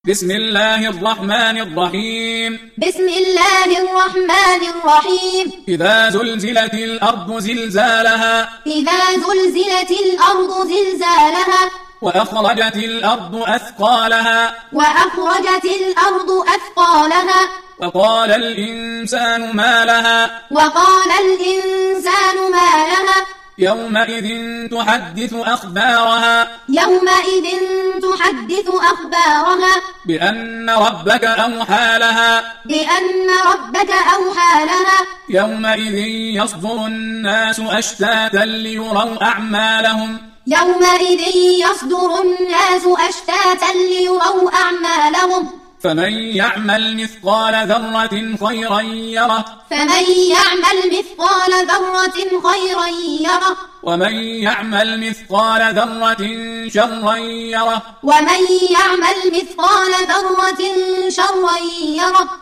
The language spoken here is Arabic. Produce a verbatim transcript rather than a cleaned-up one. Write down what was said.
بسم الله الرحمن الرحيم بسم الله الرحمن الرحيم إذا زلزلت الأرض زلزالها إذا زلزلت الأرض زلزالها وأخرجت الأرض أثقالها وأخرجت الأرض أثقالها وقال الإنسان ما لها وقال الإنسان ما لها يومئذ تحدث أخبارها يومئذ تحدث أخبارها بأن ربك أوحى لها بأن ربك أوحى لها يومئذ يصدر الناس أشتاتا ليروا أعمالهم يومئذ يصدر الناس أشتاتا ليروا أعمالهم فمن يعمل مثقال ذرة خيرا يره فمن يعمل مثقال ذرة خيرا يره ومن يعمل مثقال ذرة شرا يره ومن يعمل مثقال ذرة شرا يره